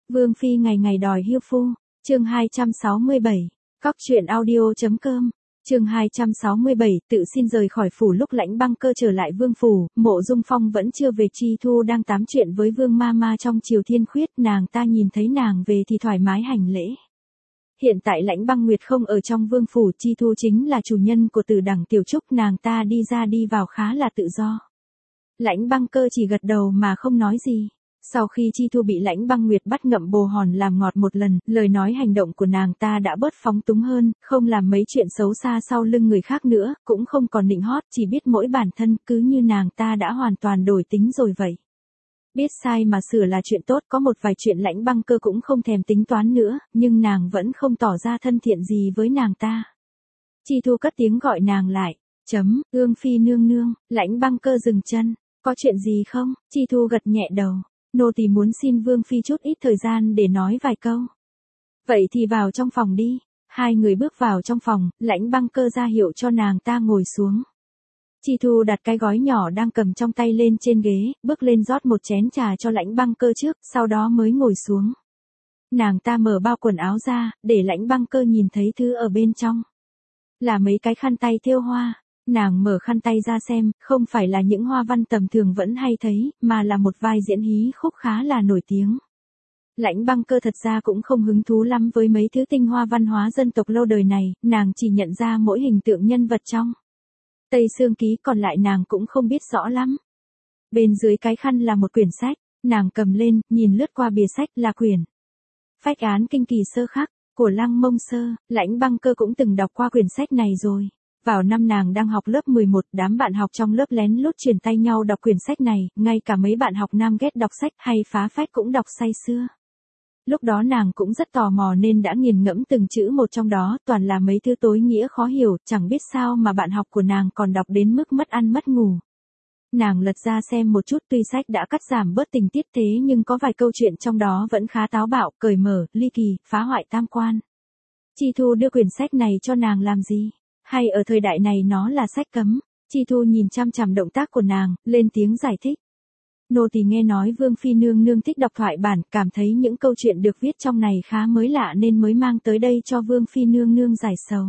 Vương Phi ngày ngày đòi hiêu phu, chương 267, cóc truyện audio.com, chương 267, tự xin rời khỏi phủ. Lúc Lãnh Băng Cơ trở lại vương phủ, Mộ Dung Phong vẫn chưa về. Chi Thu đang tám chuyện với Vương Mama trong Triều Thiên Khuyết, nàng ta nhìn thấy nàng về thì thoải mái hành lễ. Hiện tại Lãnh Băng Nguyệt không ở trong vương phủ, Chi Thu chính là chủ nhân của Tử Đẳng Tiểu Trúc, nàng ta đi ra đi vào khá là tự do. Lãnh Băng Cơ chỉ gật đầu mà không nói gì. Sau khi Chi Thu bị Lãnh Băng Nguyệt bắt ngậm bồ hòn làm ngọt một lần, lời nói hành động của nàng ta đã bớt phóng túng hơn, không làm mấy chuyện xấu xa sau lưng người khác nữa, cũng không còn nịnh hót, chỉ biết mỗi bản thân, cứ như nàng ta đã hoàn toàn đổi tính rồi vậy. Biết sai mà sửa là chuyện tốt, có một vài chuyện Lãnh Băng Cơ cũng không thèm tính toán nữa, nhưng nàng vẫn không tỏ ra thân thiện gì với nàng ta. Chi Thu cất tiếng gọi nàng lại, Ương Phi nương nương. Lãnh Băng Cơ dừng chân, có chuyện gì không? Chi Thu gật nhẹ đầu. Nô tỳ muốn xin Vương Phi chút ít thời gian để nói vài câu. Vậy thì vào trong phòng đi. Hai người bước vào trong phòng, Lãnh Băng Cơ ra hiệu cho nàng ta ngồi xuống. Chi Thu đặt cái gói nhỏ đang cầm trong tay lên trên ghế, bước lên rót một chén trà cho Lãnh Băng Cơ trước, sau đó mới ngồi xuống. Nàng ta mở bao quần áo ra, để Lãnh Băng Cơ nhìn thấy thứ ở bên trong. Là mấy cái khăn tay thêu hoa. Nàng mở khăn tay ra xem, không phải là những hoa văn tầm thường vẫn hay thấy, mà là một vai diễn hí khúc khá là nổi tiếng. Lãnh Băng Cơ thật ra cũng không hứng thú lắm với mấy thứ tinh hoa văn hóa dân tộc lâu đời này, nàng chỉ nhận ra mỗi hình tượng nhân vật trong Tây Sương Ký, còn lại nàng cũng không biết rõ lắm. Bên dưới cái khăn là một quyển sách, nàng cầm lên, nhìn lướt qua bìa sách là quyển Phách án kinh kỳ sơ khắc, của Lăng Mông Sơ. Lãnh Băng Cơ cũng từng đọc qua quyển sách này rồi. Vào năm nàng đang học lớp 11, đám bạn học trong lớp lén lút truyền tay nhau đọc quyển sách này, ngay cả mấy bạn học nam ghét đọc sách hay phá phách cũng đọc say sưa. Lúc đó nàng cũng rất tò mò nên đã nghiền ngẫm từng chữ một trong đó, toàn là mấy thứ tối nghĩa khó hiểu, chẳng biết sao mà bạn học của nàng còn đọc đến mức mất ăn mất ngủ. Nàng lật ra xem một chút, tuy sách đã cắt giảm bớt tình tiết thế nhưng có vài câu chuyện trong đó vẫn khá táo bạo, cởi mở, ly kỳ, phá hoại tam quan. Chi Thu đưa quyển sách này cho nàng làm gì? Hay ở thời đại này nó là sách cấm? Chi Thu nhìn chăm chằm động tác của nàng, lên tiếng giải thích. Nô tỳ nghe nói Vương Phi nương nương thích đọc thoại bản, cảm thấy những câu chuyện được viết trong này khá mới lạ nên mới mang tới đây cho Vương Phi nương nương giải sầu.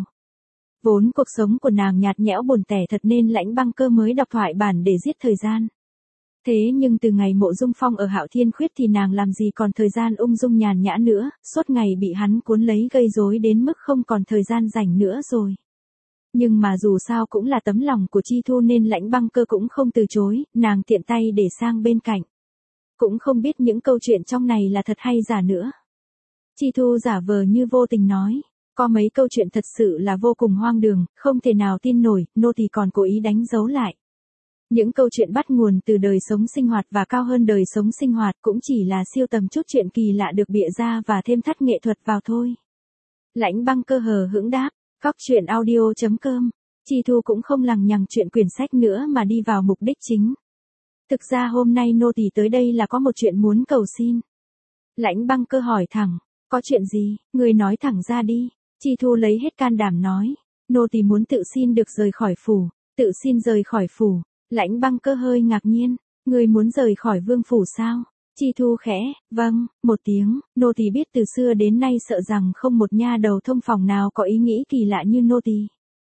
Vốn cuộc sống của nàng nhạt nhẽo buồn tẻ thật nên Lãnh Băng Cơ mới đọc thoại bản để giết thời gian. Thế nhưng từ ngày Mộ Dung Phong ở Hạo Thiên Khuyết thì nàng làm gì còn thời gian ung dung nhàn nhã nữa, suốt ngày bị hắn cuốn lấy gây rối đến mức không còn thời gian rảnh nữa rồi. Nhưng mà dù sao cũng là tấm lòng của Chi Thu nên Lãnh Băng Cơ cũng không từ chối, nàng tiện tay để sang bên cạnh. Cũng không biết những câu chuyện trong này là thật hay giả nữa. Chi Thu giả vờ như vô tình nói, có mấy câu chuyện thật sự là vô cùng hoang đường, không thể nào tin nổi, nô tỳ còn cố ý đánh dấu lại. Những câu chuyện bắt nguồn từ đời sống sinh hoạt và cao hơn đời sống sinh hoạt, cũng chỉ là siêu tầm chút chuyện kỳ lạ được bịa ra và thêm thắt nghệ thuật vào thôi. Lãnh Băng Cơ hờ hững đáp. Cóc truyện audio.com, Chi Thu cũng không lằng nhằng chuyện quyển sách nữa mà đi vào mục đích chính. Thực ra hôm nay nô tỳ tới đây là có một chuyện muốn cầu xin. Lãnh Băng Cơ hỏi thẳng, có chuyện gì, người nói thẳng ra đi. Chi Thu lấy hết can đảm nói, nô tỳ muốn tự xin được rời khỏi phủ. Tự xin rời khỏi phủ. Lãnh Băng Cơ hơi ngạc nhiên, người muốn rời khỏi vương phủ sao? Chi Thu khẽ, vâng, một tiếng, nô tỳ biết từ xưa đến nay sợ rằng không một nha đầu thông phòng nào có ý nghĩ kỳ lạ như nô tỳ.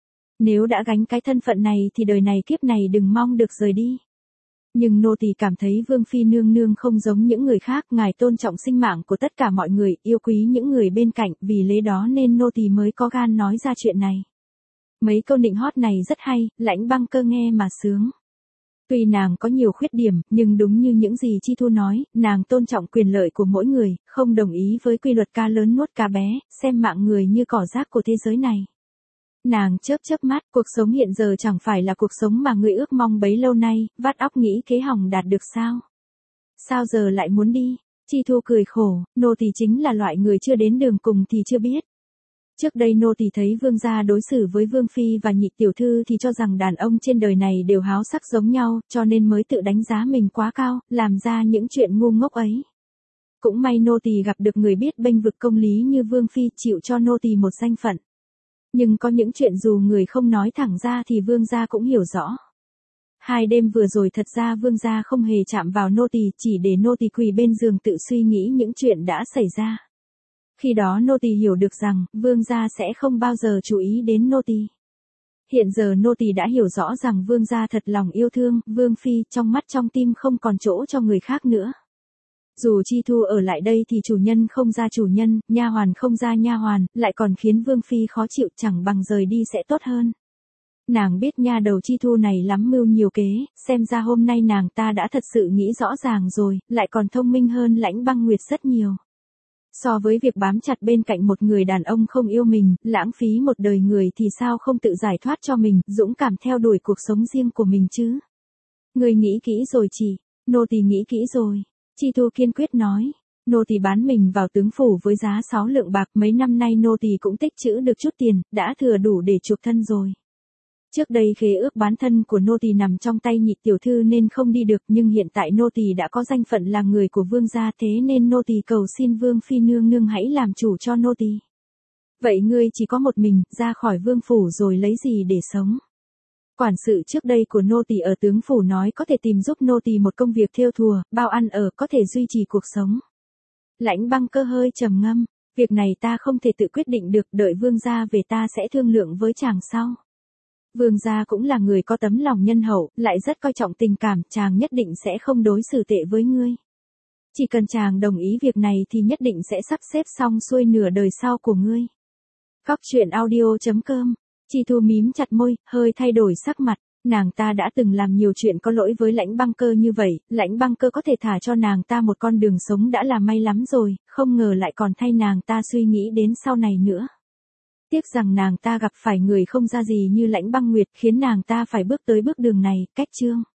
Nếu đã gánh cái thân phận này thì đời này kiếp này đừng mong được rời đi. Nhưng nô tỳ cảm thấy Vương Phi nương nương không giống những người khác, ngài tôn trọng sinh mạng của tất cả mọi người, yêu quý những người bên cạnh, vì lẽ đó nên nô tỳ mới có gan nói ra chuyện này. Mấy câu nịnh hót này rất hay, Lãnh Băng Cơ nghe mà sướng. Tuy nàng có nhiều khuyết điểm, nhưng đúng như những gì Chi Thu nói, nàng tôn trọng quyền lợi của mỗi người, không đồng ý với quy luật cá lớn nuốt cá bé, xem mạng người như cỏ rác của thế giới này. Nàng chớp mắt, cuộc sống hiện giờ chẳng phải là cuộc sống mà người ước mong bấy lâu nay, vắt óc nghĩ kế hỏng đạt được sao? Sao giờ lại muốn đi? Chi Thu cười khổ, nô tỳ chính là loại người chưa đến đường cùng thì chưa biết. Trước đây nô tỳ thấy vương gia đối xử với Vương Phi và nhị tiểu thư thì cho rằng đàn ông trên đời này đều háo sắc giống nhau, cho nên mới tự đánh giá mình quá cao, làm ra những chuyện ngu ngốc ấy. Cũng may nô tỳ gặp được người biết bênh vực công lý như Vương Phi, chịu cho nô tỳ một danh phận. Nhưng có những chuyện dù người không nói thẳng ra thì vương gia cũng hiểu rõ. 2 đêm vừa rồi thật ra vương gia không hề chạm vào nô tỳ, chỉ để nô tỳ quỳ bên giường tự suy nghĩ những chuyện đã xảy ra. Khi đó nô tỳ hiểu được rằng, vương gia sẽ không bao giờ chú ý đến nô tỳ. Hiện giờ nô tỳ đã hiểu rõ rằng vương gia thật lòng yêu thương, vương phi, trong mắt trong tim không còn chỗ cho người khác nữa. Dù Chi Thu ở lại đây thì chủ nhân không ra chủ nhân, nha hoàn không ra nha hoàn, lại còn khiến vương phi khó chịu, chẳng bằng rời đi sẽ tốt hơn. Nàng biết nha đầu Chi Thu này lắm mưu nhiều kế, xem ra hôm nay nàng ta đã thật sự nghĩ rõ ràng rồi, lại còn thông minh hơn Lãnh Băng Nguyệt rất nhiều. So với việc bám chặt bên cạnh một người đàn ông không yêu mình, lãng phí một đời người thì sao không tự giải thoát cho mình, dũng cảm theo đuổi cuộc sống riêng của mình chứ. Người nghĩ kỹ rồi chị, nô tỳ nghĩ kỹ rồi. Chi Thu kiên quyết nói, nô tỳ bán mình vào tướng phủ với giá 6 lượng bạc, mấy năm nay nô tỳ cũng tích trữ được chút tiền, đã thừa đủ để chuộc thân rồi. Trước đây khế ước bán thân của nô tỳ nằm trong tay Nhị tiểu thư nên không đi được, nhưng hiện tại nô tỳ đã có danh phận là người của vương gia, thế nên nô tỳ cầu xin vương phi nương nương hãy làm chủ cho nô tỳ. Vậy ngươi chỉ có một mình, ra khỏi vương phủ rồi lấy gì để sống? Quản sự trước đây của nô tỳ ở tướng phủ nói có thể tìm giúp nô tỳ một công việc thêu thùa, bao ăn ở, có thể duy trì cuộc sống. Lãnh Băng Cơ hơi trầm ngâm, việc này ta không thể tự quyết định được, đợi vương gia về ta sẽ thương lượng với chàng sau. Vương gia cũng là người có tấm lòng nhân hậu, lại rất coi trọng tình cảm, chàng nhất định sẽ không đối xử tệ với ngươi. Chỉ cần chàng đồng ý việc này thì nhất định sẽ sắp xếp xong xuôi nửa đời sau của ngươi. Cóc truyện audio.com. Chi Thu mím chặt môi, hơi thay đổi sắc mặt. Nàng ta đã từng làm nhiều chuyện có lỗi với Lãnh Băng Cơ như vậy, Lãnh Băng Cơ có thể thả cho nàng ta một con đường sống đã là may lắm rồi, không ngờ lại còn thay nàng ta suy nghĩ đến sau này nữa. Tiếc rằng nàng ta gặp phải người không ra gì như Lãnh Băng Nguyệt, khiến nàng ta phải bước tới bước đường này. Cách chương